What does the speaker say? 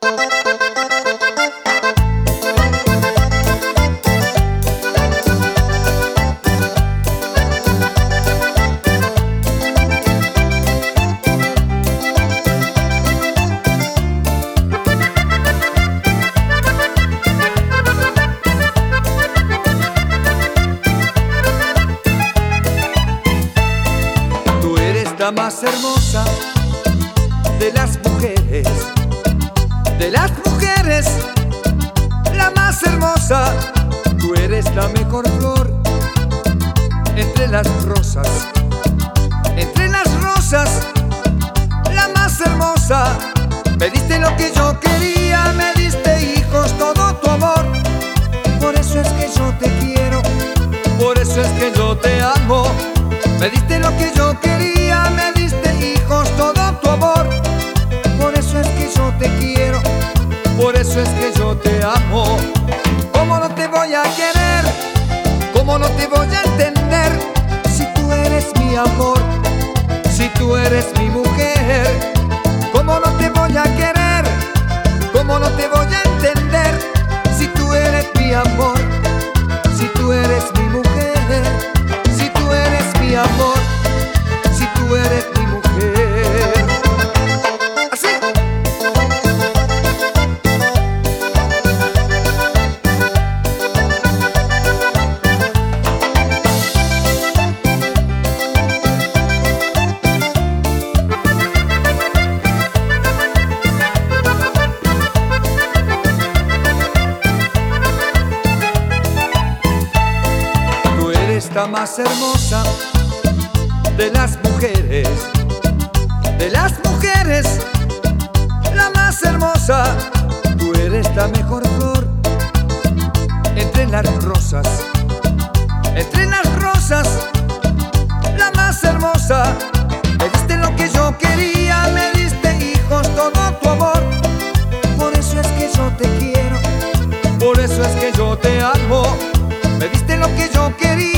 La más hermosa de las mujeres, de las mujeres, la más hermosa. Tú eres la mejor flor entre las rosas, entre las rosas, la más hermosa. Me diste lo que yo quería, me diste hijos, todo tu amor. Por eso es que yo te quiero, por eso es que yo te amo. Me diste lo que yo quería, me diste hijos, todo tu amor. Por eso es que yo te quiero, por eso es que yo te amo. ¿Cómo no te voy a querer? ¿Cómo no te voy a entender? Si tú eres mi amor, si tú eres mi mujer. ¿Cómo no te voy a querer? ¿Cómo no te voy a entender? Si tú eres mi amor, si tú eres mi mujer. Si tú eres mi amor, si tú eres mi mujer. Así. Tú eres la más hermosa de las mujeres, de las mujeres, la más hermosa. Tú eres la mejor flor entre las rosas, entre las rosas, la más hermosa. Me diste lo que yo quería, me diste hijos, todo tu amor. Por eso es que yo te quiero, por eso es que yo te amo. Me diste lo que yo quería,